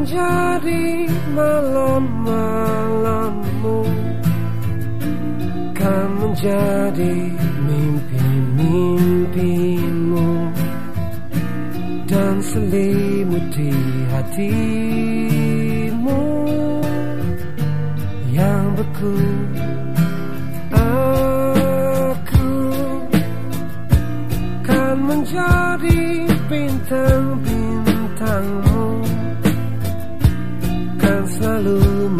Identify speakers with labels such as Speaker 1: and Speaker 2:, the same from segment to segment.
Speaker 1: menjadi malam-malammu, kan menjadi mimpi-mimpimu, dan selimuti hatimu yang beku. Aku kan menjadi bintang-bintangmu, kan selalu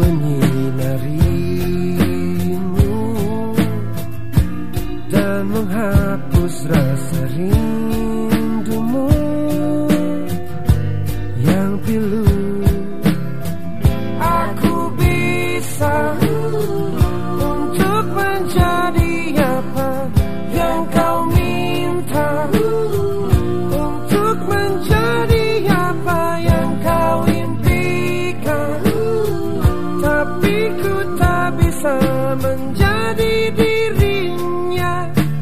Speaker 1: menyinarimu dan menghapus rasa rindumu yang pilu. Aku bisa untuk menjadi apa yang kau minta, untuk menjadi apa yang kau impikan, tapi ku tak bisa menjadi dirinya.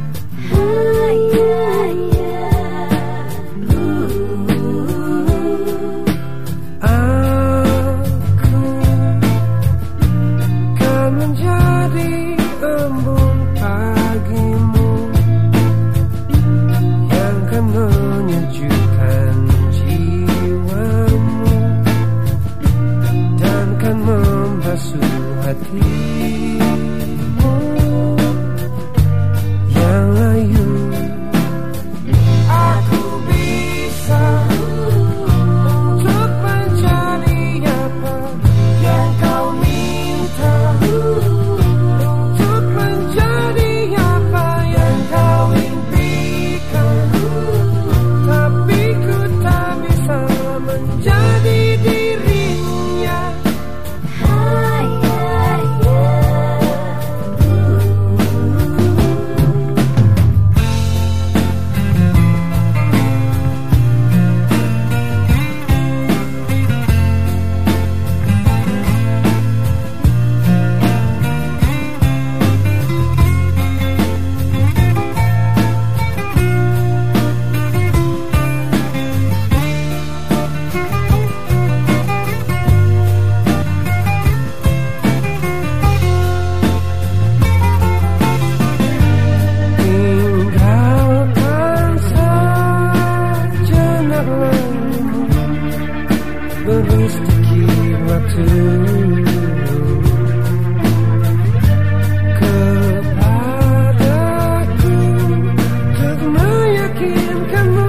Speaker 1: Aku kan menjadi embun pagimu yang kan menyejukkan jiwamu dan kan membasuh hatimu yang layu. Aku bisa untuk menjadi apa yang kau minta, untuk menjadi apa yang kau impikan, tapi ku tak bisa menjadi dirinya. Tinggalkan sejenak lalumu, beri sedikit waktu kepadaku untuk meyakinkanmu.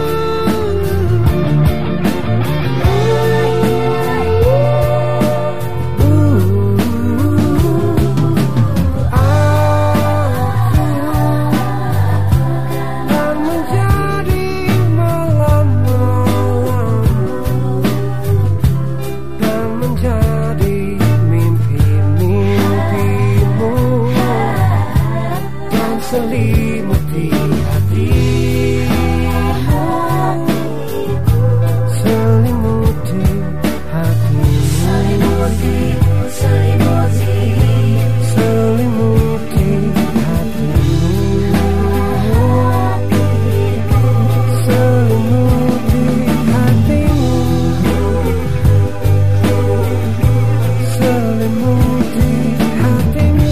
Speaker 1: Dan menjadi malam-malam, dan menjadi mimpi-mimpimu, dan selimuti hatimu, selimuti hatimu, selimuti hatimu, selimuti hatimu, selimuti hatimu,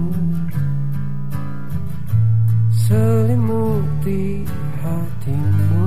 Speaker 1: selimuti hatimu.